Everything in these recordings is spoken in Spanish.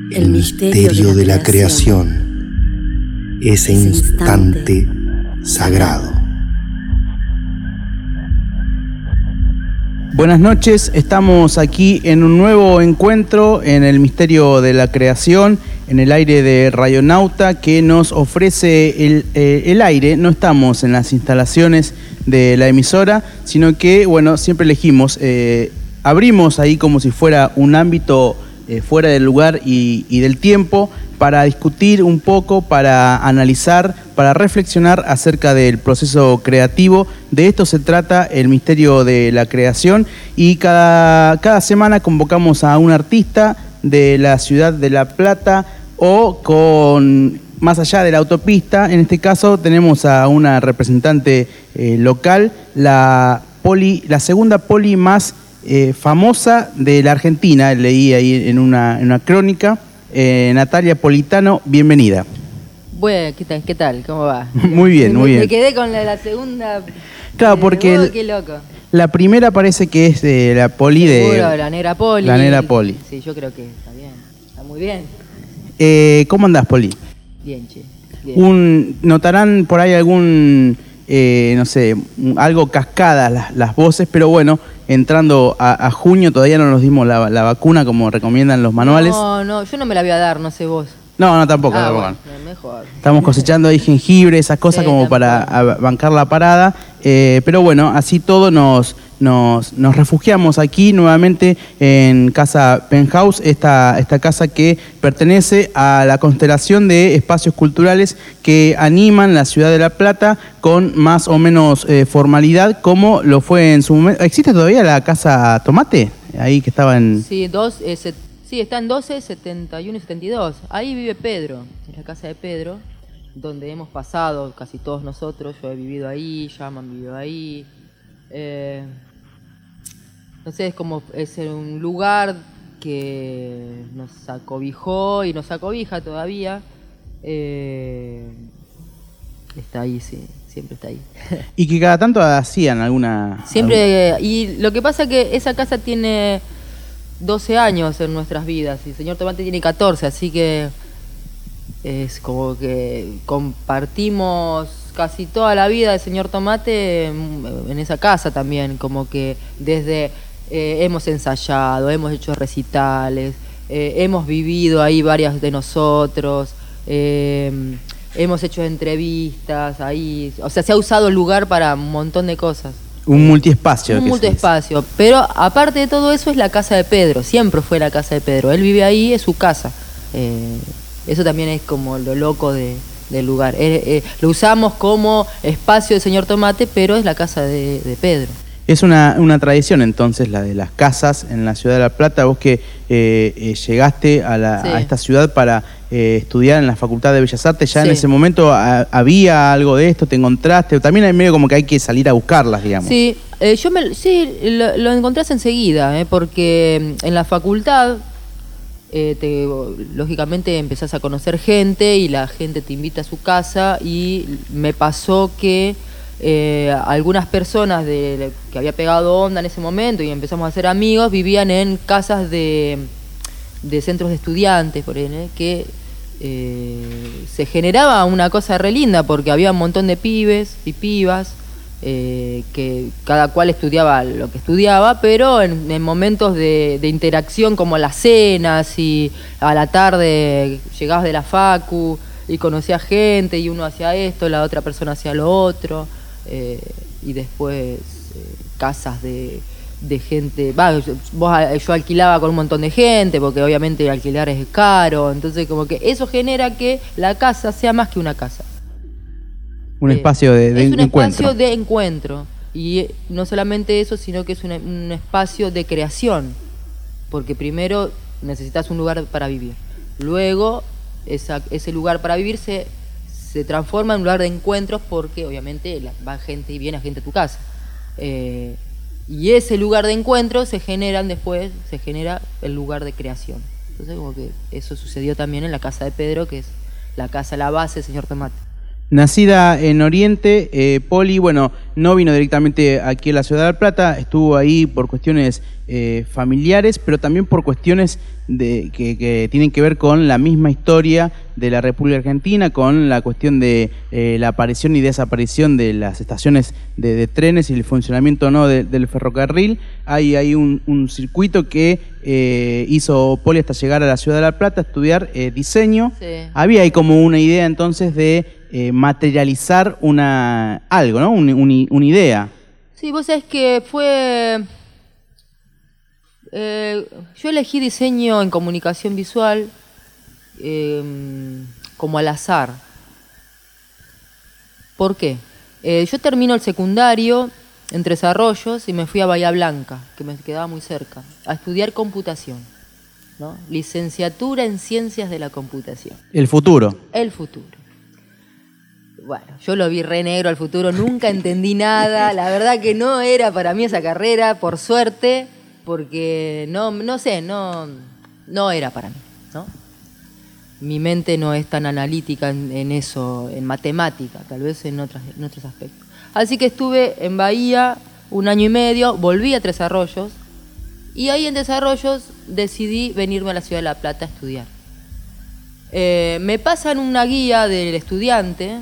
El misterio de la creación, ese instante sagrado. Buenas noches, estamos aquí en un nuevo encuentro en el misterio de la creación, en el aire de Radionauta, que nos ofrece el aire. No estamos en las instalaciones de la emisora, sino que, bueno, siempre elegimos, abrimos ahí como si fuera un ámbito fuera del lugar y del tiempo, para discutir un poco, para analizar, para reflexionar acerca del proceso creativo. De esto se trata el misterio de la creación, y cada semana convocamos a un artista de la ciudad de La Plata o más allá de la autopista. En este caso tenemos a una representante local, la segunda poli más famosa de la Argentina, leí ahí en una crónica. Natalia Politano, bienvenida. Bueno, ¿qué tal? ¿Cómo va? Muy bien, muy bien. Me quedé con la segunda. Claro, porque qué loco. La primera parece que es de la poli de... Seguro, la negra poli. La negra poli. Sí, yo creo que está bien. Está muy bien. ¿Cómo andás, Poli? Bien, che. Bien. Notarán por ahí algún, no sé, algo cascadas las voces, pero bueno, entrando a junio todavía no nos dimos la vacuna como recomiendan los manuales. No, yo no me la voy a dar, no sé vos. No, tampoco. Bueno, mejor. Estamos cosechando ahí jengibre, esas cosas, sí, como tampoco, para bancar la parada. Pero bueno, así todo nos refugiamos aquí nuevamente en Casa Penthouse, esta casa que pertenece a la constelación de espacios culturales que animan la ciudad de La Plata con más o menos formalidad, como lo fue en su momento. ¿Existe todavía la Casa Tomate? Ahí que estaba en... Sí, está en 12, 71 y 72. Ahí vive Pedro, en la casa de Pedro, donde hemos pasado casi todos nosotros. Yo he vivido ahí, Yaman vivió ahí. No sé, es un lugar que nos acobijó y nos acobija todavía. Está ahí, sí, siempre está ahí. Y que cada tanto hacían alguna... Siempre, y lo que pasa es que esa casa tiene 12 años en nuestras vidas y el señor Tomate tiene 14, así que es como que compartimos casi toda la vida del señor Tomate en esa casa también, como que desde hemos ensayado, hemos hecho recitales, hemos vivido ahí varias de nosotros, hemos hecho entrevistas ahí, o sea, se ha usado el lugar para un montón de cosas. Un multiespacio. Un multiespacio. Pero aparte de todo eso es la casa de Pedro. Siempre fue la casa de Pedro. Él vive ahí, es su casa. Eso también es como lo loco del lugar. Lo usamos como espacio del señor Tomate, pero es la casa de Pedro. Es una tradición entonces la de las casas en la ciudad de La Plata. Vos que llegaste a esta ciudad para estudiar en la Facultad de Bellas Artes, ya en ese momento había algo de esto, te encontraste, también hay medio como que hay que salir a buscarlas, digamos. Sí, lo encontrás enseguida, porque en la facultad lógicamente empezás a conocer gente y la gente te invita a su casa, y me pasó que algunas personas que había pegado onda en ese momento y empezamos a ser amigos, vivían en casas de centros de estudiantes, por ejemplo, que se generaba una cosa re linda porque había un montón de pibes y pibas que cada cual estudiaba lo que estudiaba, pero en momentos de interacción como las cenas, y a la tarde llegabas de la facu y conocías gente y uno hacía esto, la otra persona hacía lo otro. Y después casas de gente, yo alquilaba con un montón de gente porque obviamente alquilar es caro, entonces como que eso genera que la casa sea más que una casa, un espacio de encuentro. Espacio de encuentro, y no solamente eso, sino que es un espacio de creación, porque primero necesitas un lugar para vivir, luego ese lugar para vivir se transforma en un lugar de encuentros, porque obviamente va gente y viene gente a tu casa. Y ese lugar de encuentro se genera el lugar de creación. Entonces como que eso sucedió también en la casa de Pedro, que es la casa, la base del señor Tomate. Nacida en Oriente, Poli, bueno, no vino directamente aquí a la ciudad de La Plata, estuvo ahí por cuestiones familiares, pero también por cuestiones que tienen que ver con la misma historia de la República Argentina, con la cuestión de la aparición y desaparición de las estaciones de trenes y el funcionamiento no del ferrocarril. Hay un circuito que hizo Poli hasta llegar a la ciudad de La Plata a estudiar diseño. Sí. Había ahí como una idea entonces de materializar algo, ¿no? Una idea. Sí, vos sabés que fue... yo elegí diseño en comunicación visual como al azar. ¿Por qué? Yo termino el secundario en Tres Arroyos y me fui a Bahía Blanca, que me quedaba muy cerca, a estudiar computación, ¿no? Licenciatura en Ciencias de la Computación. El futuro. El futuro. Bueno, yo lo vi re negro al futuro, nunca entendí nada, la verdad que no era para mí esa carrera, por suerte, porque no era para mí, ¿no? Mi mente no es tan analítica en eso, en matemática, tal vez en otros aspectos. Así que estuve en Bahía 1 año y medio, volví a Tres Arroyos, y ahí en Tres Arroyos decidí venirme a la ciudad de La Plata a estudiar. Me pasan una guía del estudiante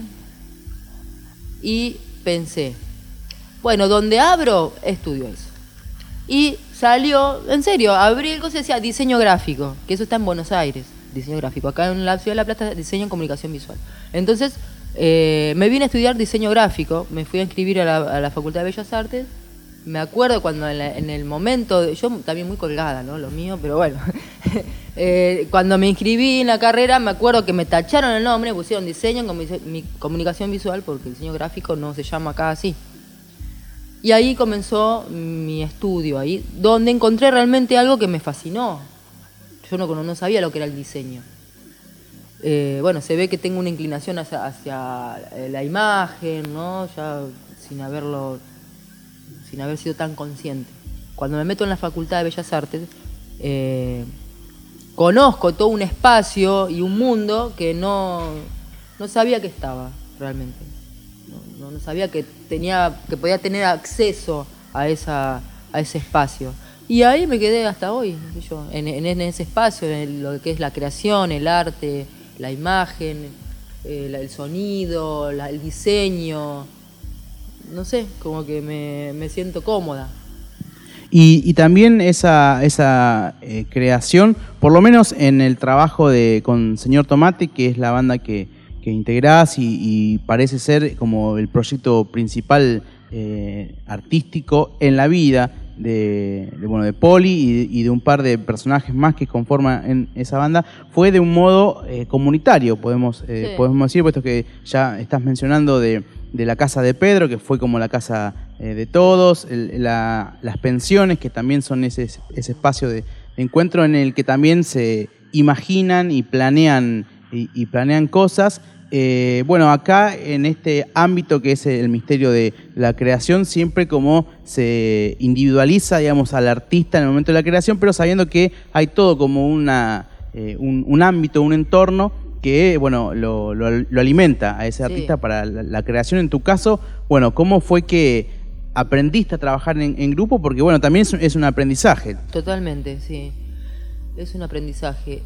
y pensé, bueno, donde abro, estudio eso. Y salió, en serio, abrí el coso y decía diseño gráfico, que eso está en Buenos Aires, diseño gráfico. Acá en la ciudad de La Plata, diseño en comunicación visual. Entonces, me vine a estudiar diseño gráfico, me fui a inscribir a la Facultad de Bellas Artes. Me acuerdo cuando en el momento, yo también muy colgada, ¿no? Lo mío, pero bueno. Cuando me inscribí en la carrera, me acuerdo que me tacharon el nombre, me pusieron diseño en comunicación visual, porque el diseño gráfico no se llama acá así. Y ahí comenzó mi estudio, ahí donde encontré realmente algo que me fascinó. Yo no sabía lo que era el diseño. Bueno, se ve que tengo una inclinación hacia la imagen, ¿no? Ya sin haber sido tan consciente. Cuando me meto en la Facultad de Bellas Artes, conozco todo un espacio y un mundo que no sabía que estaba realmente. No sabía que podía tener acceso a ese espacio. Y ahí me quedé hasta hoy, no sé yo, en ese espacio, en lo que es la creación, el arte, la imagen, el sonido, el diseño. No sé, como que me siento cómoda. Y también esa creación, por lo menos en el trabajo con Señor Tomate, que es la banda que integrás y parece ser como el proyecto principal artístico en la vida de Poli y de un par de personajes más que conforman esa banda, fue de un modo comunitario, podemos decir, puesto que ya estás mencionando de la casa de Pedro, que fue como la casa de todos, las pensiones, que también son ese espacio de encuentro en el que también se imaginan y planean cosas. Bueno, acá en este ámbito que es el misterio de la creación, siempre como se individualiza, digamos, al artista en el momento de la creación, pero sabiendo que hay todo como un ámbito, un entorno que, bueno, lo alimenta a ese artista para la creación. En tu caso, bueno, ¿cómo fue que aprendiste a trabajar en grupo? Porque, bueno, también es un aprendizaje. Totalmente, sí. Es un aprendizaje.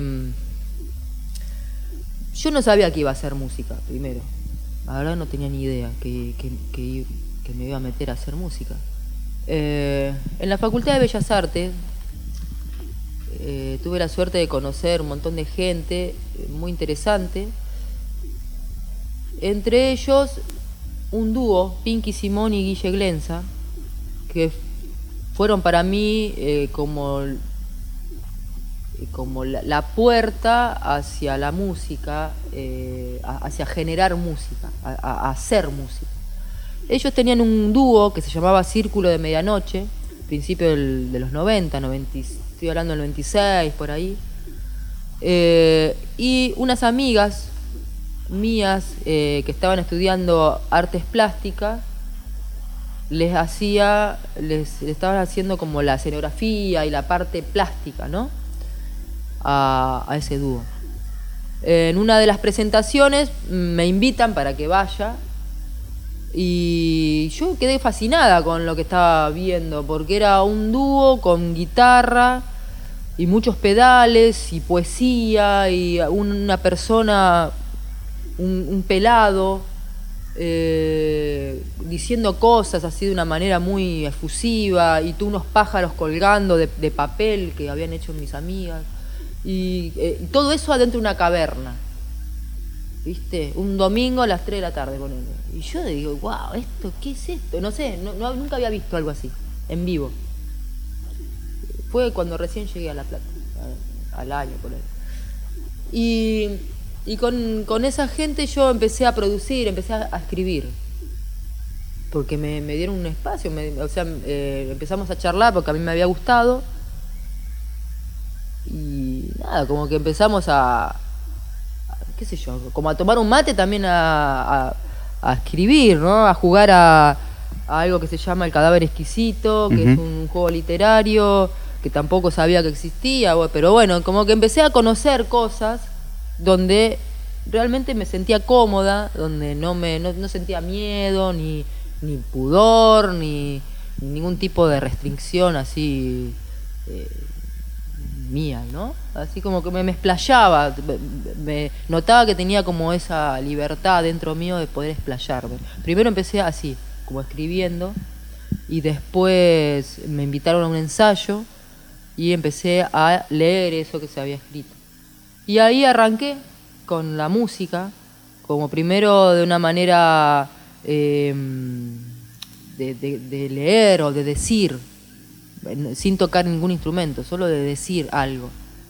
Yo no sabía que iba a hacer música, primero. La verdad no tenía ni idea que me iba a meter a hacer música. En la Facultad de Bellas Artes tuve la suerte de conocer un montón de gente muy interesante. Entre ellos, un dúo, Pinky Simón y Guille Glenza, que fueron para mí como la puerta hacia la música, hacia generar música, a hacer música. Ellos tenían un dúo que se llamaba Círculo de Medianoche, principio de los 90, estoy hablando del 96, por ahí. Y unas amigas mías que estaban estudiando artes plásticas, les estaban haciendo como la escenografía y la parte plástica, ¿no? A ese dúo. En una de las presentaciones me invitan para que vaya y yo quedé fascinada con lo que estaba viendo, porque era un dúo con guitarra y muchos pedales y poesía y una persona, un pelado, diciendo cosas así de una manera muy efusiva, y tú unos pájaros colgando de papel que habían hecho mis amigas, y todo eso adentro de una caverna, ¿viste? Un domingo a las 3 de la tarde, ponele. Y yo digo, wow, ¿esto qué es esto? No sé, nunca había visto algo así, en vivo. Fue cuando recién llegué a La Plata, al año por ahí. Y con esa gente yo empecé a producir, empecé a escribir. Porque me dieron un espacio, empezamos a charlar porque a mí me había gustado. Y nada, como que empezamos qué sé yo, como a tomar un mate, también a escribir, ¿no? A jugar a algo que se llama El Cadáver Exquisito, que es un juego literario que tampoco sabía que existía, pero bueno, como que empecé a conocer cosas donde realmente me sentía cómoda, donde no sentía miedo, ni pudor, ni ningún tipo de restricción así mía, ¿no? Así como que me explayaba, me notaba que tenía como esa libertad dentro mío de poder explayarme. Primero empecé así, como escribiendo, y después me invitaron a un ensayo y empecé a leer eso que se había escrito. Y ahí arranqué con la música, como primero de una manera de leer o de decir, sin tocar ningún instrumento, solo de decir algo.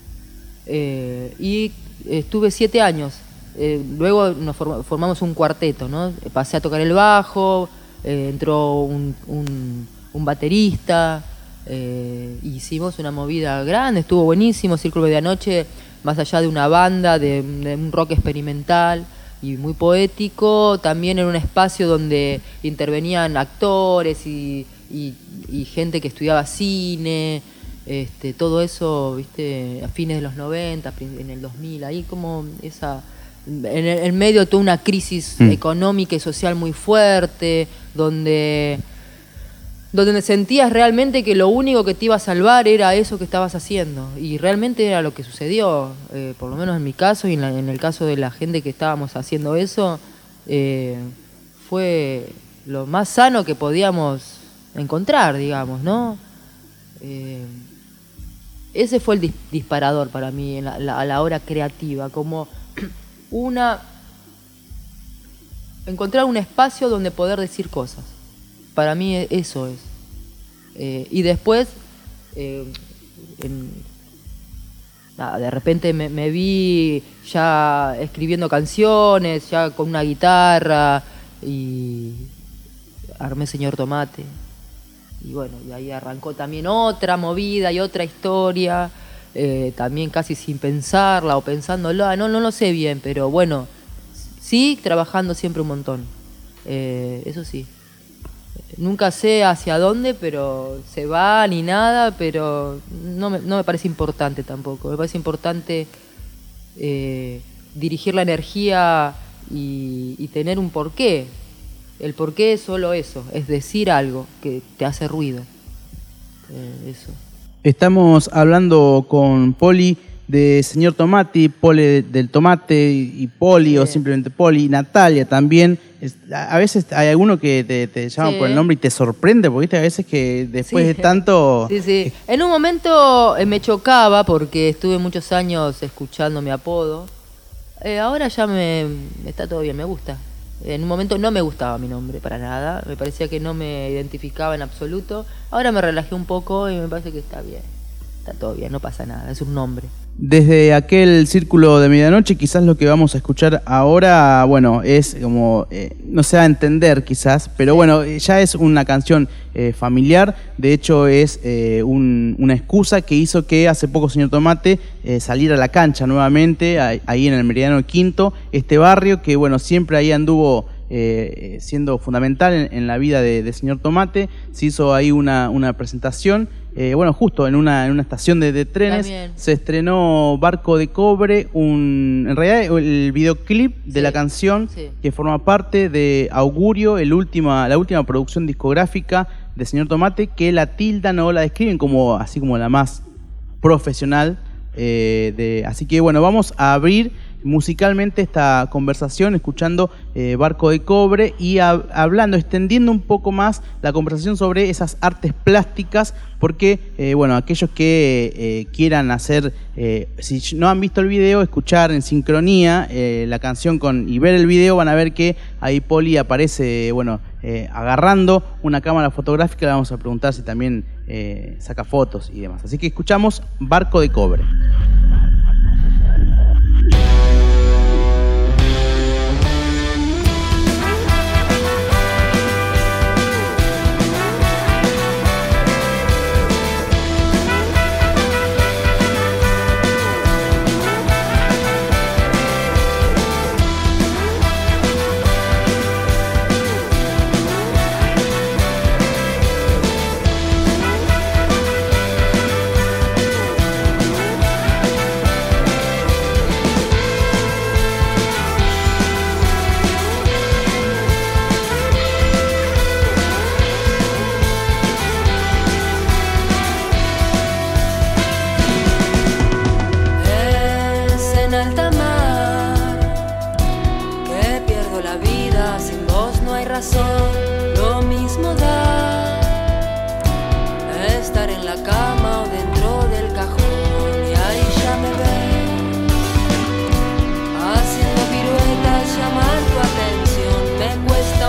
Y estuve 7 años. Luego nos formamos un cuarteto, ¿no? Pasé a tocar el bajo, entró un baterista, hicimos una movida grande, estuvo buenísimo. Círculo de Anoche, más allá de una banda, de un rock experimental y muy poético, también era un espacio donde intervenían actores y gente que estudiaba cine, todo eso, ¿viste? A fines de los 90, en el 2000, ahí como en medio de toda una crisis económica y social muy fuerte, donde sentías realmente que lo único que te iba a salvar era eso que estabas haciendo, y realmente era lo que sucedió, por lo menos en mi caso y en el caso de la gente que estábamos haciendo eso, fue lo más sano que podíamos encontrar, digamos, ¿no? Ese fue el disparador para mí a la hora creativa, como encontrar un espacio donde poder decir cosas. Para mí eso es. Y después, de repente me vi ya escribiendo canciones, ya con una guitarra, y armé Señor Tomate. Y bueno, y ahí arrancó también otra movida y otra historia, también casi sin pensarla o pensándola, no lo sé bien, pero bueno, sí, trabajando siempre un montón, eso sí. Nunca sé hacia dónde, pero se va ni nada, pero no me parece importante tampoco. Me parece importante dirigir la energía y tener un porqué. El porqué es solo eso, es decir algo que te hace ruido. Eso. Estamos hablando con Poli de Señor Tomate, Poli del Tomate y Poli, o simplemente Poli, Natalia también. A veces hay alguno que te llaman por el nombre y te sorprende, porque ¿viste? A veces que después de tanto... Sí. En un momento me chocaba porque estuve muchos años escuchando mi apodo. Ahora ya está todo bien, me gusta. En un momento no me gustaba mi nombre para nada, me parecía que no me identificaba en absoluto. Ahora me relajé un poco y me parece que está bien. Está todo bien, no pasa nada, es un nombre. Desde aquel Círculo de Medianoche, quizás lo que vamos a escuchar ahora, bueno, es como, no se va a entender quizás, pero bueno, ya es una canción familiar. De hecho es una excusa que hizo que hace poco Señor Tomate saliera a la cancha nuevamente, ahí en el Meridiano Quinto, este barrio que bueno, siempre ahí anduvo siendo fundamental en la vida de Señor Tomate. Se hizo ahí una presentación bueno, justo en una estación de trenes, También. se estrenó Barco de Cobre, en realidad el videoclip de la canción que forma parte de Augurio, la última producción discográfica de Señor Tomate, que la tildan o la describen como así como la más profesional. Así que bueno, vamos a abrir musicalmente esta conversación escuchando Barco de Cobre y hablando, extendiendo un poco más la conversación sobre esas artes plásticas, porque bueno, aquellos que quieran hacer, si no han visto el video, escuchar en sincronía la canción y ver el video, van a ver que ahí Poli aparece, bueno, agarrando una cámara fotográfica. Le vamos a preguntar si también saca fotos y demás. Así que escuchamos Barco de Cobre. Lo mismo da estar en la cama o dentro del cajón, y ahí ya me ven haciendo piruetas, llamar tu atención. Me cuesta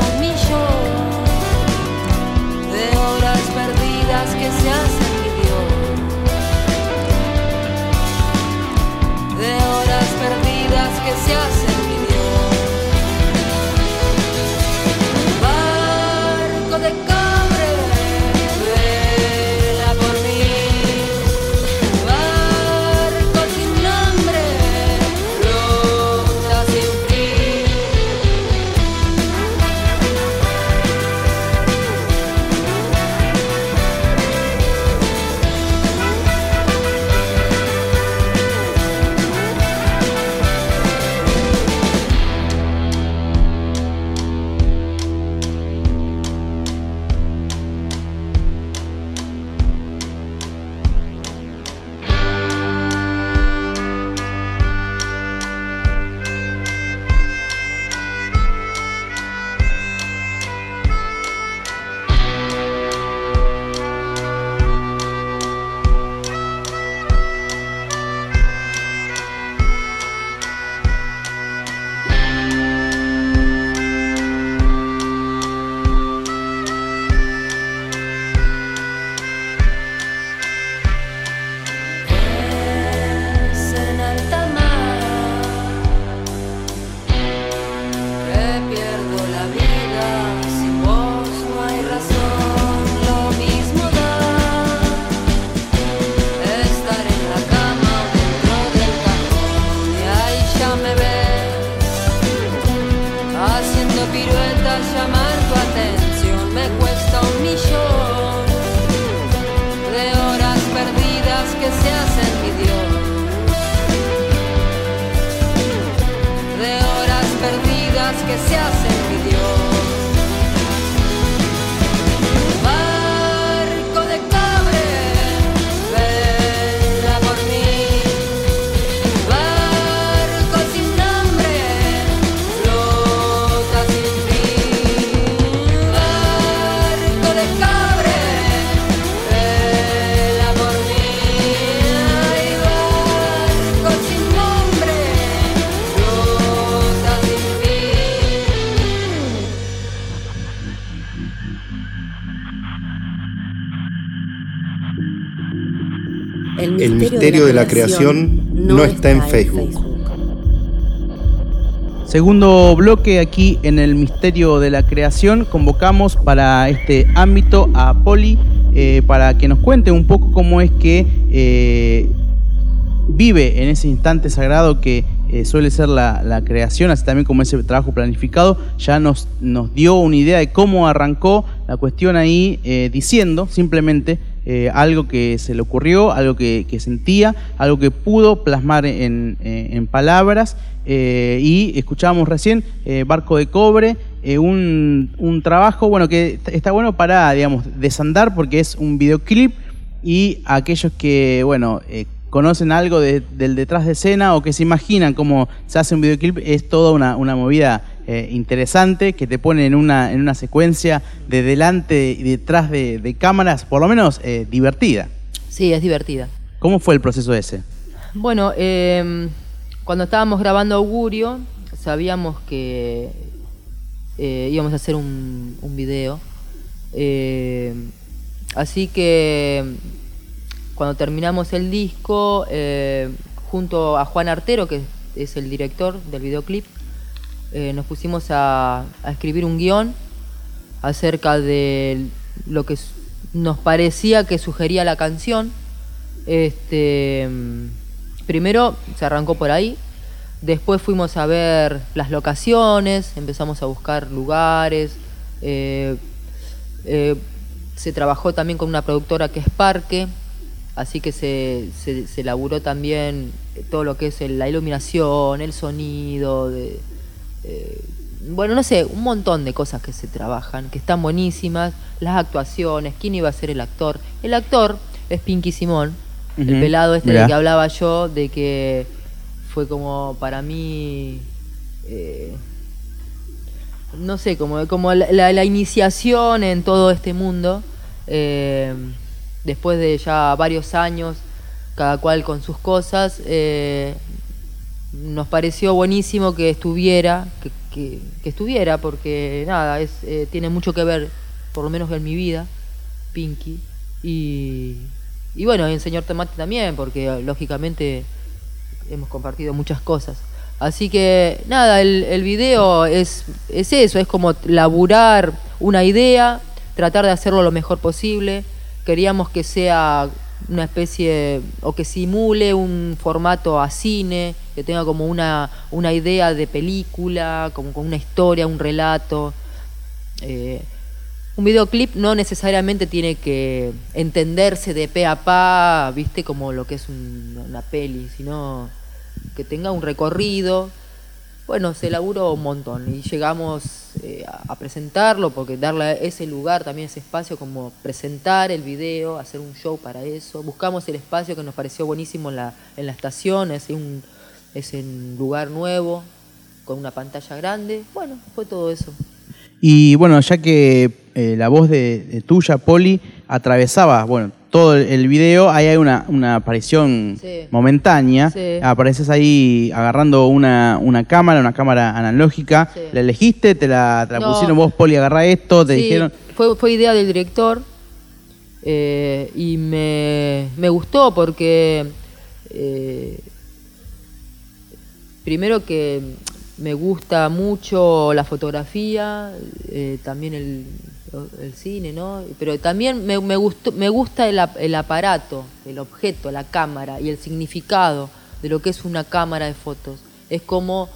1.000.000 de horas perdidas que se hacen mi Dios, de horas perdidas que se hacen mi Dios. De cobre, vela por mí, barco sin nombre, flota sin fin. Que se hacen mi Dios. Barco de cobre, vela por mí, barco sin nombre, flota sin fin. Barco de cobre, vela por mí, ay, barco sin nombre, flota sin fin. El misterio de la creación no está en Facebook. Segundo bloque aquí en el Misterio de la Creación. Convocamos para este ámbito a Poli para que nos cuente un poco cómo es que vive en ese instante sagrado que suele ser la creación, así también como ese trabajo planificado. Ya nos dio una idea de cómo arrancó la cuestión ahí, diciendo simplemente algo que se le ocurrió, algo que sentía, algo que pudo plasmar en palabras. Y escuchábamos recién Barco de Cobre, un trabajo bueno que está bueno para, digamos, desandar, porque es un videoclip, y aquellos que, bueno, conocen algo del detrás de escena o que se imaginan cómo se hace un videoclip, es toda una movida interesante que te pone en una secuencia de delante y detrás de cámaras, por lo menos divertida. Sí, es divertida. ¿Cómo fue el proceso ese? Bueno, cuando estábamos grabando Augurio, sabíamos que íbamos a hacer un video. Así que cuando terminamos el disco, junto a Juan Artero, que es el director del videoclip, nos pusimos a escribir un guión acerca de lo que nos parecía que sugería la canción. Primero se arrancó por ahí, después fuimos a ver las locaciones, empezamos a buscar lugares, se trabajó también con una productora que es Parque, así que se elaboró también todo lo que es la iluminación, el sonido, bueno, no sé, un montón de cosas que se trabajan, que están buenísimas, las actuaciones, quién iba a ser el actor. El actor es Pinky Simón, el pelado del que hablaba yo, de que fue como para mí, no sé, como la iniciación en todo este mundo. Después de ya varios años, cada cual con sus cosas, nos pareció buenísimo que estuviera, que estuviera, porque nada, tiene mucho que ver, por lo menos en mi vida, Pinky, y bueno, el señor Tomate también, porque lógicamente hemos compartido muchas cosas. Así que nada, el video es eso, es como laburar una idea, tratar de hacerlo lo mejor posible. Queríamos que sea una especie, o que simule un formato a cine, que tenga como una idea de película, como con una historia, un relato. Un videoclip no necesariamente tiene que entenderse de pe a pa, viste, como lo que es una peli, sino que tenga un recorrido. Bueno, se elaboró un montón y llegamos a presentarlo, porque darle ese lugar, también ese espacio, como presentar el video, hacer un show para eso. Buscamos el espacio que nos pareció buenísimo en la estación, es un lugar nuevo, con una pantalla grande. Bueno, fue todo eso. Y bueno, ya que la voz de tuya, Poli, atravesaba, bueno, todo el video, ahí hay una aparición momentánea. Sí. Apareces ahí agarrando una cámara analógica. Sí. ¿La elegiste? ¿Te la pusieron vos, Poli, agarrá esto? ¿Te dijeron? Fue idea del director, y me gustó porque primero que me gusta mucho la fotografía, también el cine, ¿no? Pero también me gusta el aparato, el objeto, la cámara y el significado de lo que es una cámara de fotos. Es como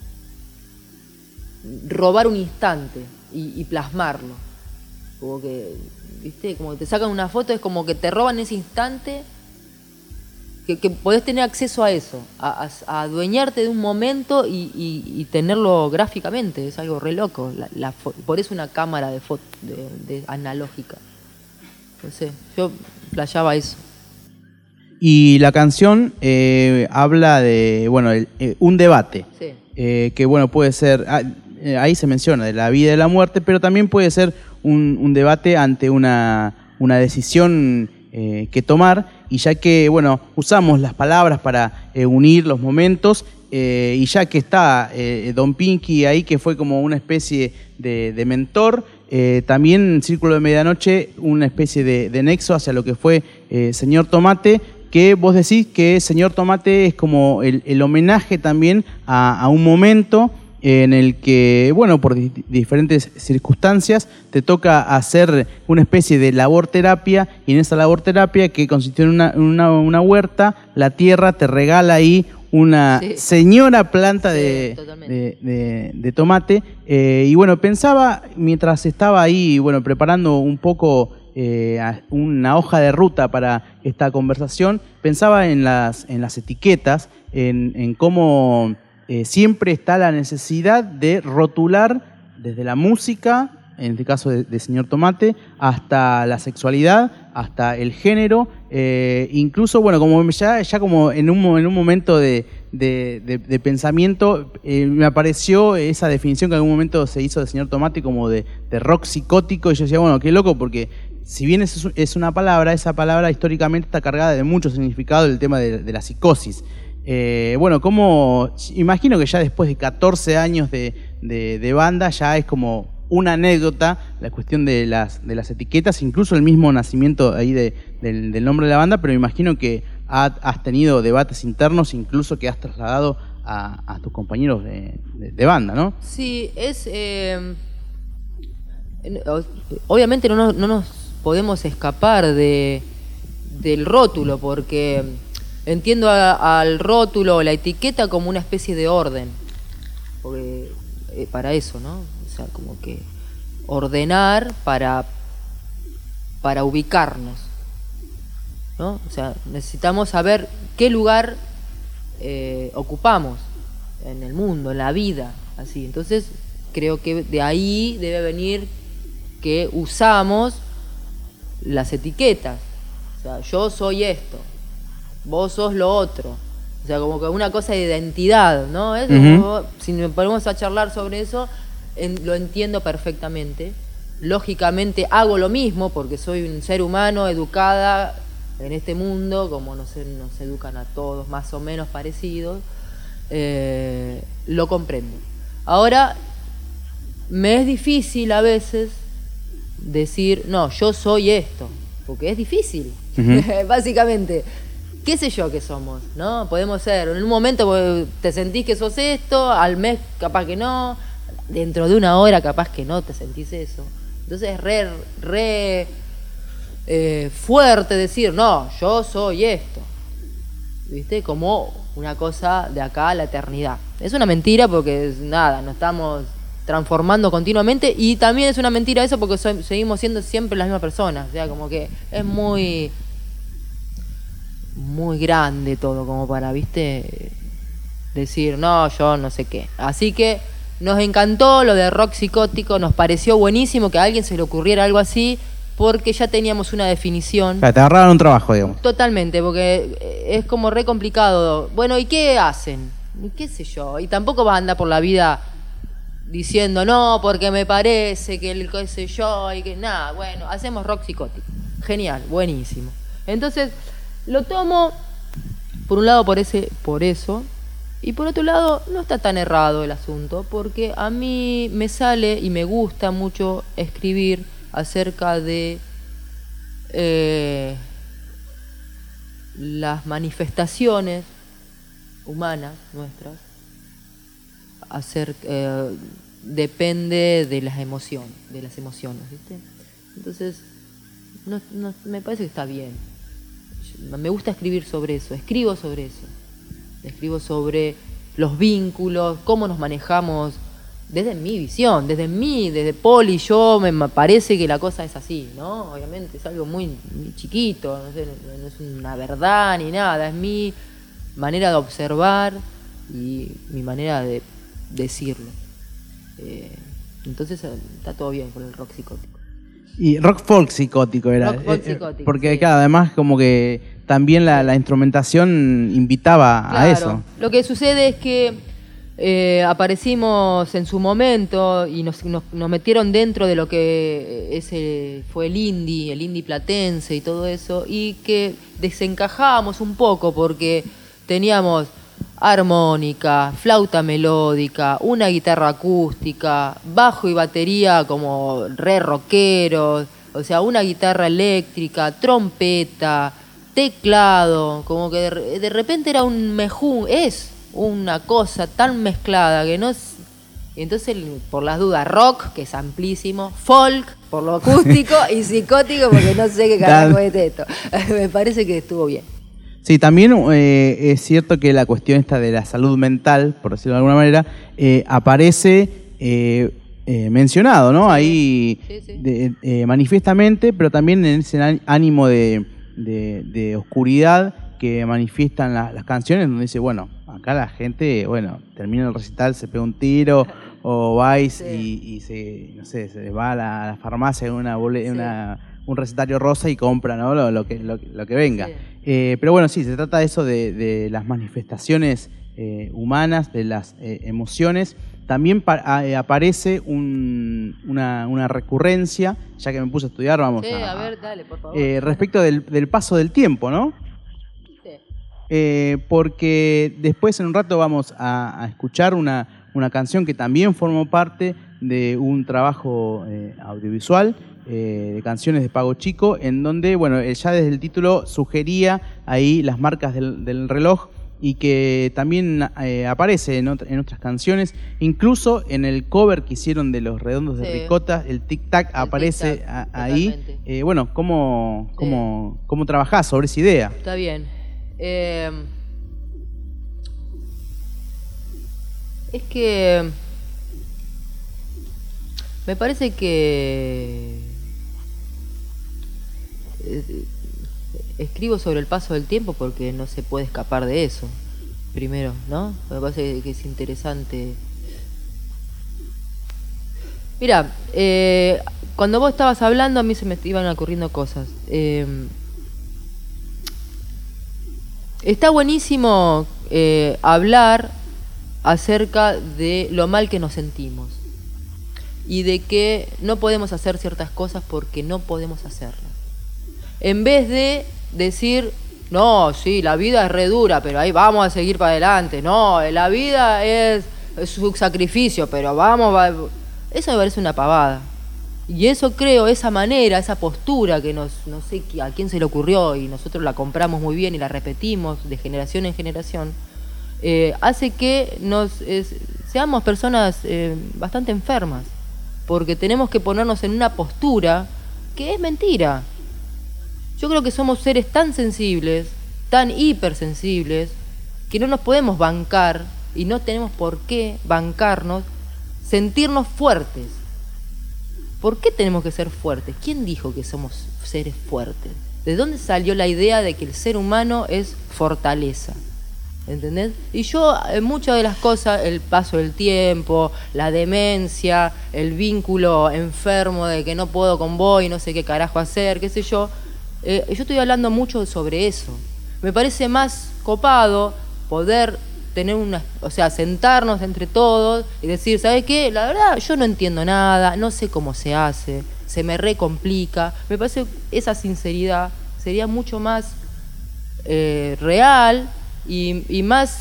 robar un instante y plasmarlo. Como que, ¿viste? Como que te sacan una foto, es como que te roban ese instante, que podés tener acceso a eso, a adueñarte de un momento y tenerlo gráficamente. Es algo re loco. Por eso una cámara de analógica. No sé, yo playaba eso. Y la canción habla de, bueno, un debate. Sí. Que bueno, puede ser, ahí se menciona de la vida y de la muerte, pero también puede ser un debate ante una decisión que tomar, y ya que, bueno, usamos las palabras para unir los momentos, y ya que está Don Pinky ahí, que fue como una especie de mentor, también Círculo de Medianoche, una especie de nexo hacia lo que fue Señor Tomate, que vos decís que Señor Tomate es como el homenaje también a un momento en el que, bueno, por diferentes circunstancias te toca hacer una especie de labor terapia, y en esa labor terapia, que consistió en una huerta, la tierra te regala ahí una señora planta de tomate. Y bueno, pensaba, mientras estaba ahí, bueno, preparando un poco una hoja de ruta para esta conversación, pensaba en las etiquetas, en cómo siempre está la necesidad de rotular desde la música, en este caso de Señor Tomate, hasta la sexualidad, hasta el género, incluso, bueno, como ya como en un momento de pensamiento, me apareció esa definición que en algún momento se hizo de Señor Tomate como de rock psicótico, y yo decía, bueno, qué loco, porque si bien es una palabra, esa palabra históricamente está cargada de mucho significado, el tema de la psicosis. Bueno, imagino que ya después de 14 años de banda ya es como una anécdota la cuestión de las etiquetas, incluso el mismo nacimiento ahí del nombre de la banda, pero me imagino que has tenido debates internos, incluso que has trasladado a tus compañeros de banda, ¿no? Sí, obviamente no nos podemos escapar del rótulo, porque entiendo al rótulo o la etiqueta como una especie de orden, porque para eso, ¿no? O sea, como que ordenar para ubicarnos, ¿no? O sea, necesitamos saber qué lugar ocupamos en el mundo, en la vida, así. Entonces, creo que de ahí debe venir que usamos las etiquetas. O sea, yo soy esto, vos sos lo otro. O sea, como que una cosa de identidad, ¿no? Eso, como, si nos ponemos a charlar sobre eso, lo entiendo perfectamente. Lógicamente hago lo mismo porque soy un ser humano educada en este mundo, como nos educan a todos más o menos parecidos. Lo comprendo. Ahora, me es difícil a veces decir, no, yo soy esto, porque es difícil, básicamente. ¿Qué sé yo que somos? ¿No? Podemos ser, en un momento te sentís que sos esto, al mes capaz que no, dentro de una hora capaz que no te sentís eso. Entonces es re fuerte decir, no, yo soy esto, ¿viste? Como una cosa de acá a la eternidad. Es una mentira porque nada, nos estamos transformando continuamente, y también es una mentira eso porque seguimos siendo siempre las mismas personas. O sea, como que es muy grande todo como para, ¿viste? Decir, no, yo no sé qué. Así que nos encantó lo de rock psicótico, nos pareció buenísimo que a alguien se le ocurriera algo así, porque ya teníamos una definición. Te agarraron un trabajo, digamos. Totalmente, porque es como re complicado. Bueno, ¿y qué hacen? ¿Y qué sé yo? Y tampoco va a andar por la vida diciendo, no, porque me parece que el qué sé yo, y que nada, bueno, hacemos rock psicótico. Genial, buenísimo. Entonces, lo tomo, por un lado por eso, y por otro lado no está tan errado el asunto, porque a mí me sale y me gusta mucho escribir acerca de las manifestaciones humanas nuestras, depende de las emociones, ¿viste? Entonces, no, me parece que está bien. Me gusta escribir sobre eso, escribo sobre los vínculos, cómo nos manejamos desde mi visión, desde Poli, yo me parece que la cosa es así, ¿no? Obviamente es algo muy chiquito, no es una verdad ni nada, es mi manera de observar y mi manera de decirlo. Entonces está todo bien con el rock psicótico. Y rock folk psicótico era. Rock folk psicótico, porque sí. Claro, además como que también la instrumentación invitaba a eso. Lo que sucede es que aparecimos en su momento y nos metieron dentro de lo que fue el indie platense y todo eso, y que desencajábamos un poco porque teníamos armónica, flauta melódica, una guitarra acústica, bajo y batería como re rockeros, o sea, una guitarra eléctrica, trompeta, teclado, como que de repente era es una cosa tan mezclada que no es. Y entonces, por las dudas, rock, que es amplísimo, folk, por lo acústico, y psicótico, porque no sé qué carajo es esto. Me parece que estuvo bien. Sí, también es cierto que la cuestión esta de la salud mental, por decirlo de alguna manera, aparece mencionado, ¿no? Sí, Ahí sí. manifiestamente, pero también en ese ánimo de oscuridad que manifiestan las canciones, donde dice, bueno, acá la gente, bueno, termina el recital, se pega un tiro, o va y se, no sé, se va a la farmacia en un recetario rosa y compra, ¿no? lo que venga. Sí. Pero bueno, sí, se trata de eso de las manifestaciones humanas, de las emociones. También aparece una recurrencia, ya que me puse a estudiar, vamos a ver, dale, por favor. respecto del paso del tiempo, ¿no? Sí. Porque después en un rato vamos a escuchar una canción que también formó parte de un trabajo audiovisual de canciones de Pago Chico, en donde, bueno, ya desde el título sugería ahí las marcas del reloj, y que también aparece en otras canciones, incluso en el cover que hicieron de Los Redondos de Ricota, el Tic Tac aparece ahí. Bueno, ¿cómo trabajás sobre esa idea? Está bien. Es que me parece que escribo sobre el paso del tiempo porque no se puede escapar de eso, primero, ¿no? Me parece que es interesante. Mira, cuando vos estabas hablando a mí se me iban ocurriendo cosas. Está buenísimo hablar acerca de lo mal que nos sentimos y de que no podemos hacer ciertas cosas porque no podemos hacerlas. En vez de decir, no, sí, la vida es re dura, pero ahí vamos a seguir para adelante. No, la vida es un sacrificio, pero vamos. Eso me parece una pavada. Y eso creo, esa manera, esa postura que no sé a quién se le ocurrió y nosotros la compramos muy bien y la repetimos de generación en generación, hace que seamos personas bastante enfermas, porque tenemos que ponernos en una postura que es mentira. Yo creo que somos seres tan sensibles, tan hipersensibles, que no nos podemos bancar y no tenemos por qué bancarnos, sentirnos fuertes. ¿Por qué tenemos que ser fuertes? ¿Quién dijo que somos seres fuertes? ¿De dónde salió la idea de que el ser humano es fortaleza? ¿Entendés? Y yo, muchas de las cosas, el paso del tiempo, la demencia, el vínculo enfermo de que no puedo con vos y no sé qué carajo hacer, qué sé yo, yo estoy hablando mucho sobre eso. Me parece más copado poder tener sentarnos entre todos y decir, ¿sabes qué? La verdad, yo no entiendo nada, no sé cómo se hace, se me recomplica. Me parece que esa sinceridad sería mucho más real y más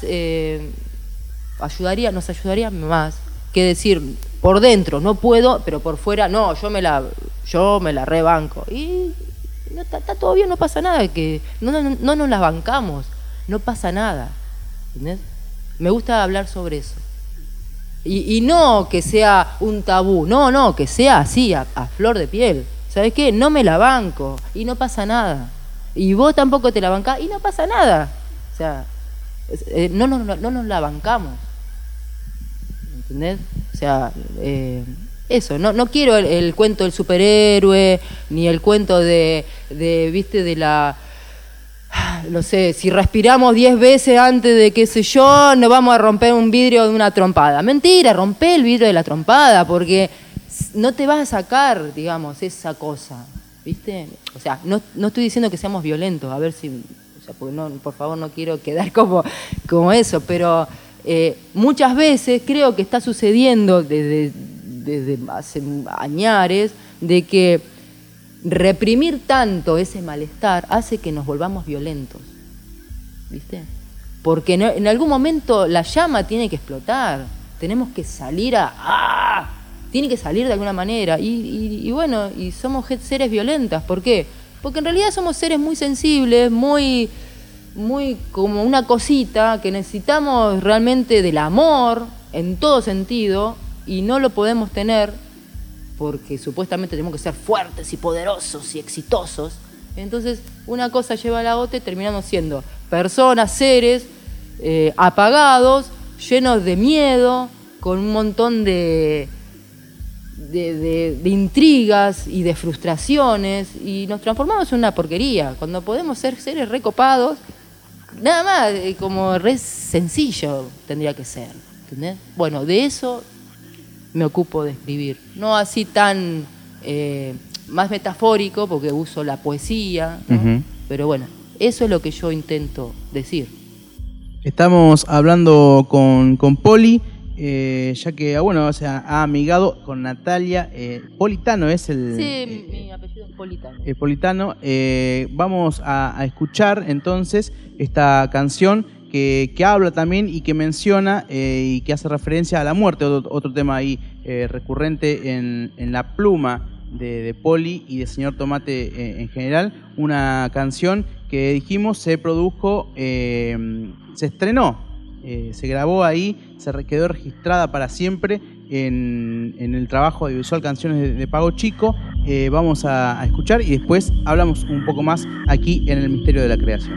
nos ayudaría más que decir por dentro no puedo, pero por fuera no, yo me la rebanco. Y está todo bien, no pasa nada, que no nos las bancamos, no pasa nada. ¿Entendés? Me gusta hablar sobre eso. Y no que sea un tabú, no, que sea así, a flor de piel. ¿Sabes qué? No me la banco y no pasa nada. Y vos tampoco te la bancás y no pasa nada. O sea, no nos la bancamos. ¿Entendés? O sea, eso, no quiero el cuento del superhéroe, ni el cuento viste, de la... No sé, si respiramos 10 veces antes de qué sé yo, nos vamos a romper un vidrio de una trompada. Mentira, rompe el vidrio de la trompada, porque no te vas a sacar, digamos, esa cosa, ¿viste? O sea, no estoy diciendo que seamos violentos, a ver si... O sea, porque por favor no quiero quedar como eso, pero muchas veces creo que está sucediendo desde hace añares, de que reprimir tanto ese malestar hace que nos volvamos violentos, ¿viste? Porque en algún momento la llama tiene que explotar, tenemos que salir tiene que salir de alguna manera y bueno, y somos seres violentas. ¿Por qué? Porque en realidad somos seres muy sensibles, muy como una cosita que necesitamos realmente del amor en todo sentido y no lo podemos tener porque supuestamente tenemos que ser fuertes y poderosos y exitosos. Entonces una cosa lleva a la otra y terminamos siendo personas, seres apagados, llenos de miedo, con un montón de de intrigas y de frustraciones, y nos transformamos en una porquería, cuando podemos ser seres recopados, nada más, como re sencillo tendría que ser, ¿entendés? Bueno, de eso me ocupo de escribir, no así tan más metafórico, porque uso la poesía, ¿no? Uh-huh. Pero bueno, eso es lo que yo intento decir. Estamos hablando con Poli, ya que bueno, o sea, ha amigado con Natalia. Politano es el... Sí, mi apellido es Politano. Politano. Vamos a escuchar entonces esta canción que habla también y que menciona y que hace referencia a la muerte, otro tema ahí recurrente en la pluma de Poli y de Señor Tomate en general. Una canción que dijimos se produjo, se estrenó, se grabó ahí, quedó registrada para siempre en el trabajo audiovisual Canciones de Pago Chico. Vamos a escuchar y después hablamos un poco más aquí en el Misterio de la Creación.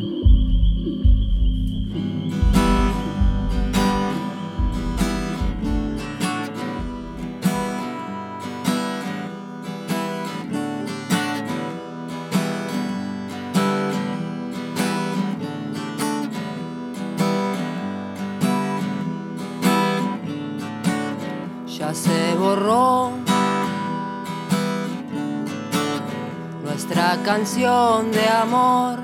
Se borró nuestra canción de amor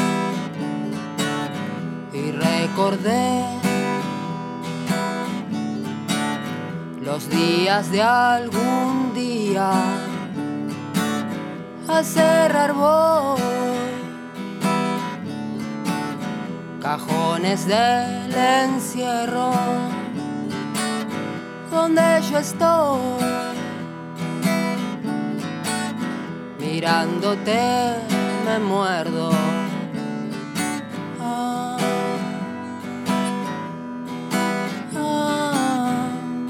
y recordé los días de algún día. A cerrar voy cajones del encierro donde yo estoy, mirándote me muerdo. Ah, ah,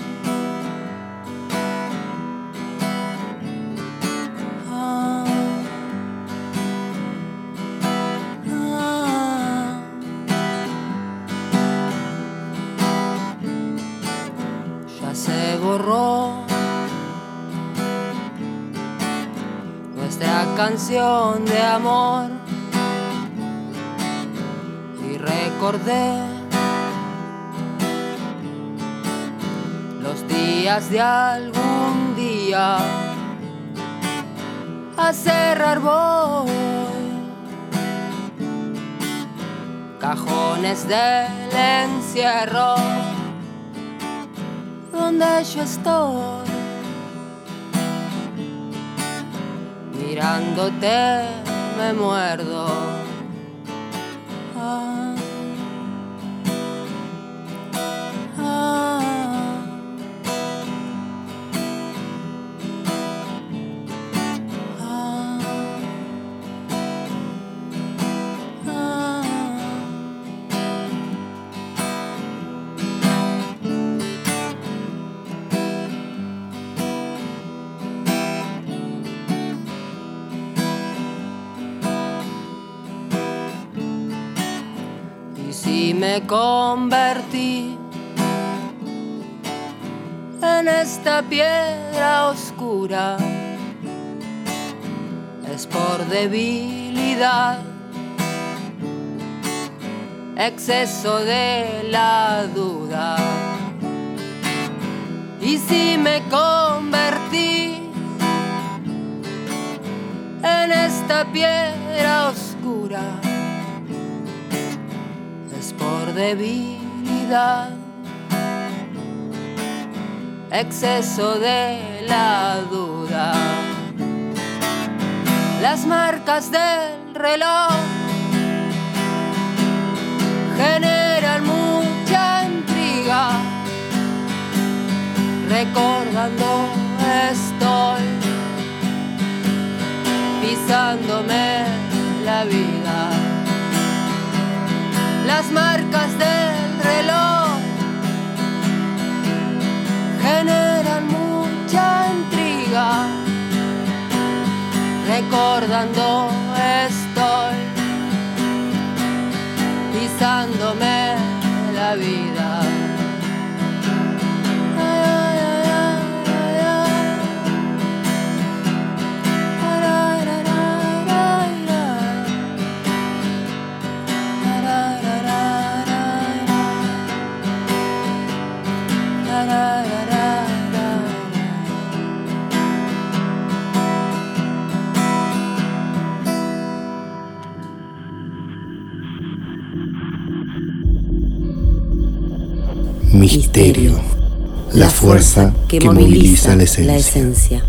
ah, ah. Se borró nuestra canción de amor y recordé los días de algún día. A cerrar voy cajones del encierro donde yo estoy, mirándote me muerdo. Ah, ah, ah, ah. Y me convertí en esta piedra oscura, es por debilidad, exceso de la duda. Y si me convertí en esta piedra oscura, por debilidad, exceso de la duda. Las marcas del reloj generan mucha intriga, recordando estoy pisándome la vida. Las marcas del reloj generan mucha intriga, recordando estoy pisándome la vida. Ay, ay, ay, ay, ay. Misterio. La fuerza que moviliza la esencia.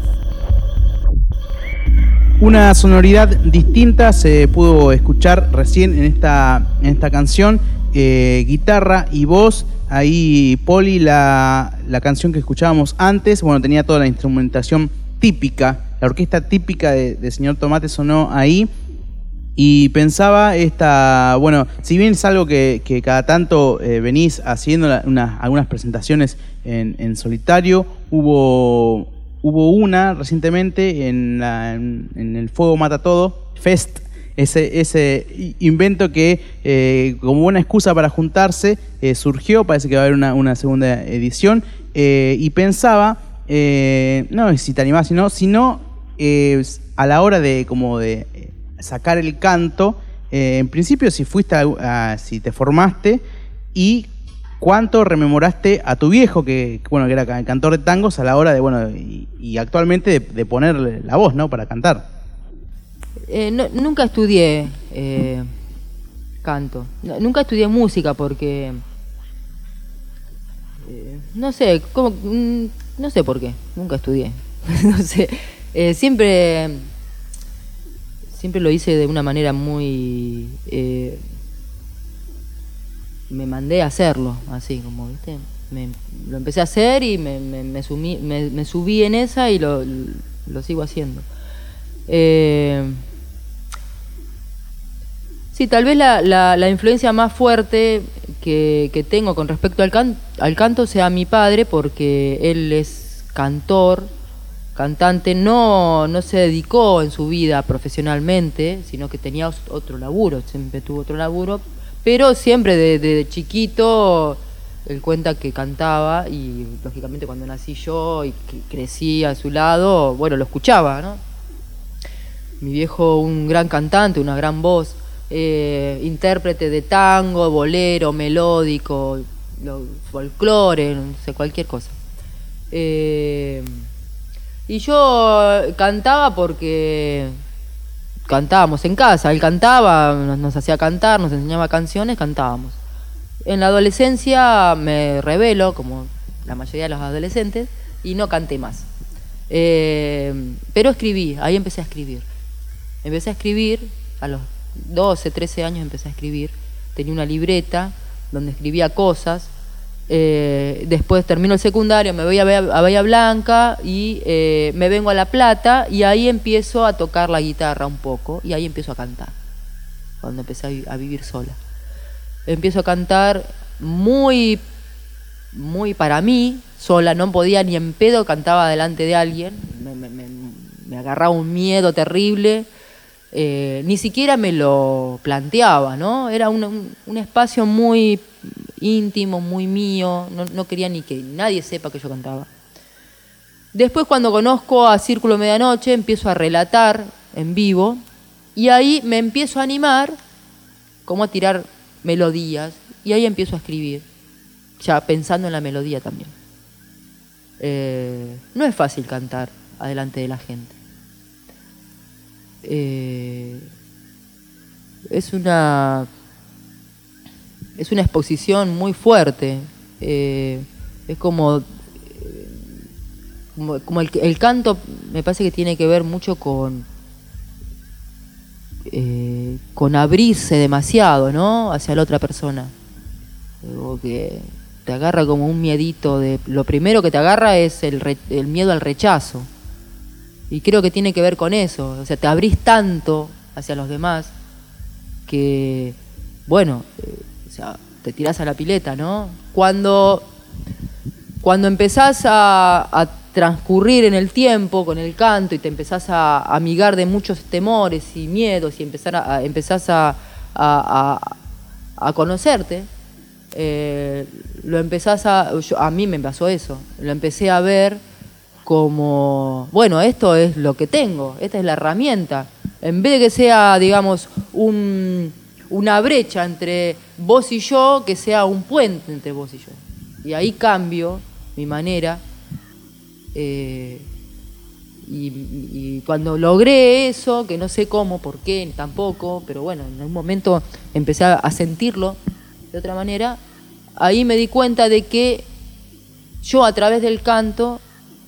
Una sonoridad distinta se pudo escuchar recién en esta canción, guitarra y voz. Ahí Poli, la canción que escuchábamos antes, bueno, tenía toda la instrumentación típica, la orquesta típica de Señor Tomate sonó ahí. Y pensaba bueno, si bien es algo que cada tanto venís haciendo algunas presentaciones en solitario, hubo una recientemente en el Fuego Mata Todo Fest, ese invento que como una excusa para juntarse surgió, parece que va a haber una segunda edición, y pensaba, no si te animás, sino a la hora de sacar el canto, en principio si fuiste si te formaste y cuánto rememoraste a tu viejo que era cantor de tangos a la hora de y actualmente de ponerle la voz, ¿no? Para cantar. Nunca estudié canto, nunca estudié música porque no sé por qué, nunca estudié. No sé, siempre lo hice de una manera muy... me mandé a hacerlo, así como, ¿viste? Lo empecé a hacer y me subí en esa y lo sigo haciendo. Sí, tal vez la influencia más fuerte que tengo con respecto al canto sea mi padre, porque él es cantante, no se dedicó en su vida profesionalmente, sino que tenía otro laburo, siempre tuvo otro laburo, pero siempre de chiquito él cuenta que cantaba y lógicamente cuando nací yo y crecí a su lado, bueno, lo escuchaba, ¿no? Mi viejo, un gran cantante, una gran voz, intérprete de tango, bolero, melódico, folclore, no sé, cualquier cosa. Y yo cantaba porque cantábamos en casa. Él cantaba, nos hacía cantar, nos enseñaba canciones, cantábamos. En la adolescencia me rebelo, como la mayoría de los adolescentes, y no canté más. Pero escribí, ahí empecé a escribir. Empecé a escribir, a los 12, 13 años empecé a escribir. Tenía una libreta donde escribía cosas. Después termino el secundario, me voy a Bahía Blanca y me vengo a La Plata y ahí empiezo a tocar la guitarra un poco y ahí empiezo a cantar, cuando empecé a vivir sola. Empiezo a cantar muy, muy para mí, sola, no podía ni en pedo, cantaba delante de alguien, me agarraba un miedo terrible, ni siquiera me lo planteaba, ¿no? Era un espacio muy íntimo, muy mío, no quería ni que nadie sepa que yo cantaba. Después, cuando conozco a Círculo Medianoche, empiezo a relatar en vivo y ahí me empiezo a animar, como a tirar melodías, y ahí empiezo a escribir, ya pensando en la melodía también. No es fácil cantar adelante de la gente. Es una exposición muy fuerte. Es como el canto, me parece que tiene que ver mucho con abrirse demasiado, ¿no? Hacia la otra persona. O que te agarra como un miedito lo primero que te agarra es el miedo al rechazo. Y creo que tiene que ver con eso. O sea, te abrís tanto hacia los demás que, bueno, o sea, te tirás a la pileta, ¿no? Cuando empezás a transcurrir en el tiempo con el canto y te empezás a amigar de muchos temores y miedos y empezás a conocerte, a mí me pasó eso, lo empecé a ver como, bueno, esto es lo que tengo, esta es la herramienta. En vez de que sea, digamos, una brecha entre vos y yo, que sea un puente entre vos y yo. Y ahí cambio mi manera. Y cuando logré eso, que no sé cómo, por qué, tampoco, pero bueno, en un momento empecé a sentirlo de otra manera, ahí me di cuenta de que yo a través del canto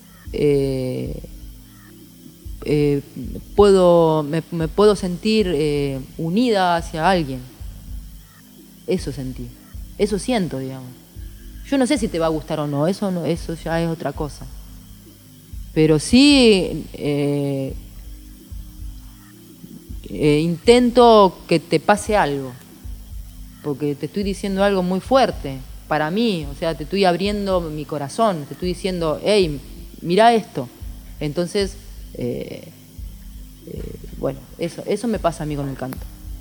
me puedo sentir unida hacia alguien. Eso sentí, eso siento, digamos. Yo no sé si te va a gustar o no, eso ya es otra cosa. Pero sí intento que te pase algo, porque te estoy diciendo algo muy fuerte para mí, o sea, te estoy abriendo mi corazón, te estoy diciendo, hey, mira esto. Entonces, bueno, eso me pasa a mí con el canto.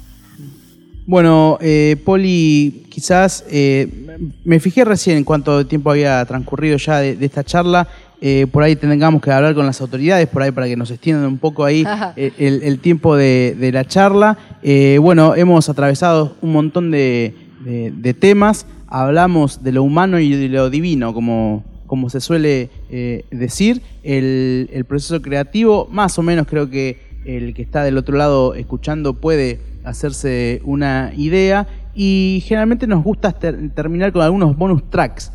Bueno, Poli, quizás me fijé recién en cuánto tiempo había transcurrido ya de esta charla. Por ahí tengamos que hablar con las autoridades, por ahí para que nos extiendan un poco ahí el tiempo de la charla. Bueno, hemos atravesado un montón de temas. Hablamos de lo humano y de lo divino, como se suele decir. El proceso creativo, más o menos creo que el que está del otro lado escuchando puede hacerse una idea, y generalmente nos gusta terminar con algunos bonus tracks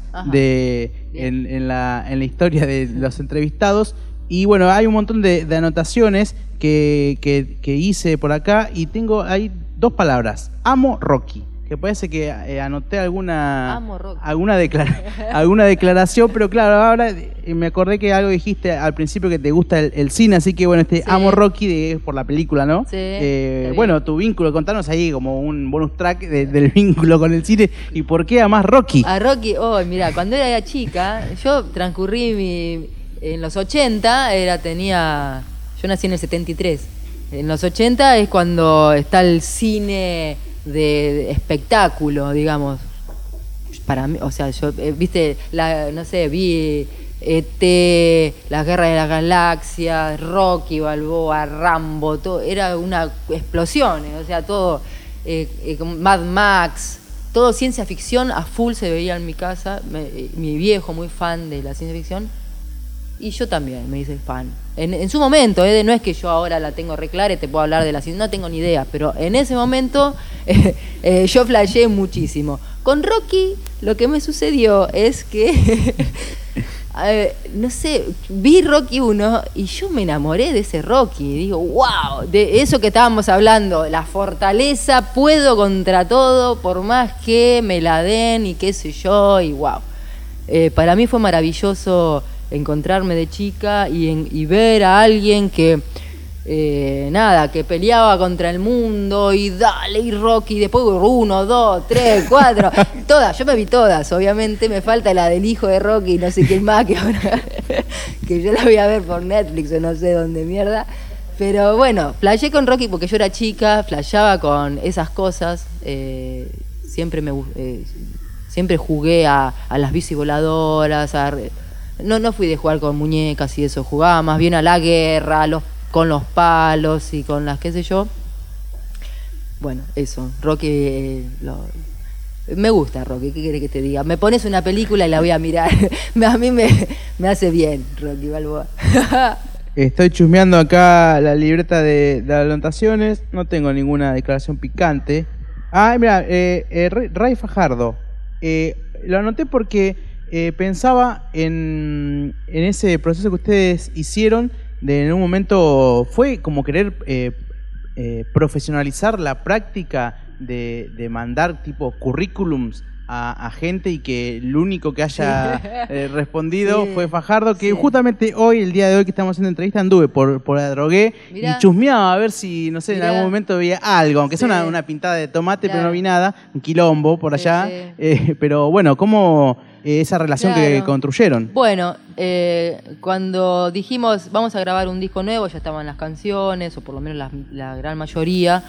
en la historia de los entrevistados. Y bueno, hay un montón de anotaciones que hice por acá, y tengo ahí 2 palabras: amo Rocky, que parece que anoté alguna declaración, pero claro, ahora me acordé que algo dijiste al principio, que te gusta el cine, así que bueno, sí. Amo Rocky es por la película, ¿no? Sí. Bueno, tu vínculo, contanos ahí como un bonus track del vínculo con el cine, y por qué amás Rocky. A Rocky, mira, cuando era chica, yo transcurrí en los 80, yo nací en el 73. En los 80 es cuando está el cine de espectáculo, digamos, para mí, o sea, yo, viste, vi E.T., las Guerras de las Galaxias, Rocky Balboa, Rambo, todo, era una explosión, o sea, todo, Mad Max, todo ciencia ficción a full se veía en mi casa, mi viejo muy fan de la ciencia ficción, y yo también me hice fan. En su momento, no es que yo ahora la tengo re clara y te puedo hablar de la ciencia, no tengo ni idea, pero en ese momento yo flasheé muchísimo. Con Rocky lo que me sucedió es que, no sé, vi Rocky 1 y yo me enamoré de ese Rocky. Digo, wow, de eso que estábamos hablando, la fortaleza, puedo contra todo, por más que me la den y qué sé yo, y wow. Para mí fue maravilloso encontrarme de chica y ver a alguien que que peleaba contra el mundo y dale, y Rocky, después 1, 2, 3, 4, todas, yo me vi todas, obviamente me falta la del hijo de Rocky, no sé quién más, que ahora que yo la voy a ver por Netflix o no sé dónde mierda, pero bueno, flasheé con Rocky porque yo era chica, flasheaba con esas cosas, siempre jugué a las bici voladoras, no fui de jugar con muñecas y eso, jugaba más bien a la guerra, con los palos y con las qué sé yo. Bueno, eso, Rocky, me gusta Rocky, ¿qué querés que te diga? Me pones una película y la voy a mirar, a mí me hace bien Rocky Balboa. Estoy chusmeando acá la libreta de anotaciones, no tengo ninguna declaración picante. Mira, Ray Fajardo, lo anoté porque pensaba en ese proceso que ustedes hicieron, en un momento fue como querer profesionalizar la práctica de mandar tipo currículums a gente, y que el único que haya respondido fue Fajardo, que justamente hoy, el día de hoy que estamos haciendo entrevista, anduve por la Drogué y chusmeaba a ver si, no sé, en algún momento veía algo, aunque sea una pintada de tomate, pero no vi nada, un quilombo por allá, pero bueno, ¿cómo esa relación que construyeron? Bueno, cuando dijimos vamos a grabar un disco nuevo, ya estaban las canciones, o por lo menos la gran mayoría,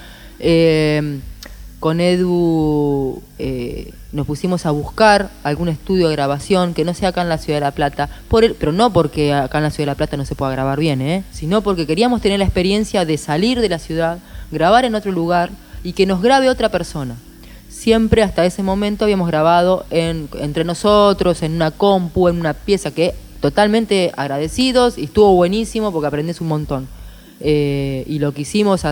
con Edu nos pusimos a buscar algún estudio de grabación que no sea acá en la Ciudad de La Plata, pero no porque acá en la Ciudad de La Plata no se pueda grabar bien, sino porque queríamos tener la experiencia de salir de la ciudad, grabar en otro lugar y que nos grabe otra persona. Siempre hasta ese momento habíamos grabado entre nosotros, en una compu, en una pieza, que totalmente agradecidos, y estuvo buenísimo porque aprendés un montón. Y lo que hicimos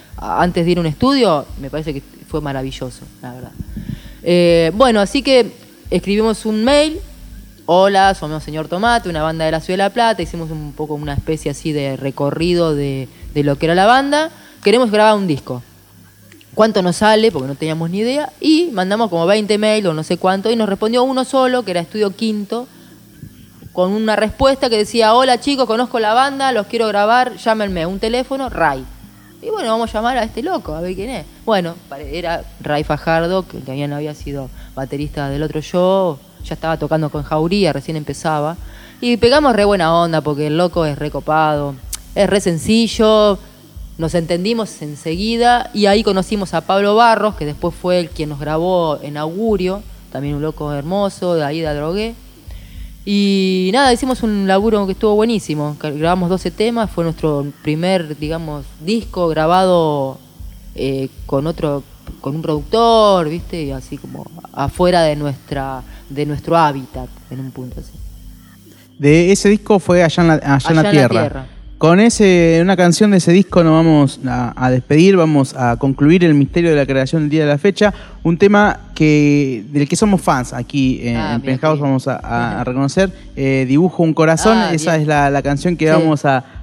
antes de ir a un estudio me parece que fue maravilloso, la verdad. Bueno, así que escribimos un mail. Hola, somos Señor Tomate, una banda de la Ciudad de La Plata. Hicimos un poco una especie así de recorrido de lo que era la banda. Queremos grabar un disco. ¿Cuánto nos sale? Porque no teníamos ni idea. Y mandamos como 20 mails o no sé cuánto. Y nos respondió uno solo, que era Estudio Quinto, con una respuesta que decía: hola chicos, conozco la banda, los quiero grabar, llámenme. Un teléfono, Ray. Y bueno, vamos a llamar a este loco, a ver quién es. Bueno, era Ray Fajardo, que también había sido baterista del otro show. Ya estaba tocando con Jauría, recién empezaba. Y pegamos re buena onda, porque el loco es re copado. Es re sencillo. Nos entendimos enseguida y ahí conocimos a Pablo Barros, que después fue el quien nos grabó en Augurio, también un loco hermoso, de ahí de Adrogué. Y nada, hicimos un laburo que estuvo buenísimo. Grabamos 12 temas, fue nuestro primer, digamos, disco grabado con un productor, ¿viste? Y así como afuera de nuestro hábitat, en un punto así. De ese disco fue allá en la Tierra. Con una canción de ese disco nos vamos a despedir, vamos a concluir el misterio de la creación del día de la fecha. Un tema del que somos fans aquí en Penthouse, vamos a reconocer. Dibujo un corazón, esa es la canción que vamos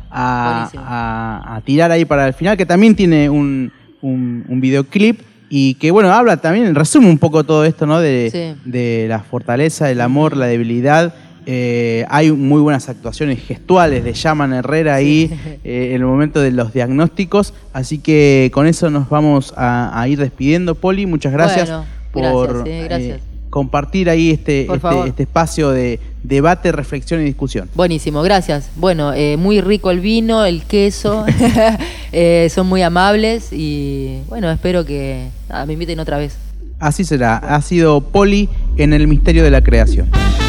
a tirar ahí para el final, que también tiene un videoclip y que, bueno, habla también, resume un poco todo esto, ¿no? De la fortaleza, el amor, la debilidad. Hay muy buenas actuaciones gestuales de Yaman Herrera ahí en el momento de los diagnósticos, así que con eso nos vamos a ir despidiendo. Poli, muchas gracias por compartir ahí este espacio de debate, reflexión y discusión. Buenísimo, gracias. Bueno, muy rico el vino, el queso, son muy amables y bueno, espero que me inviten otra vez. Así será, ha sido Poli en el misterio de la creación.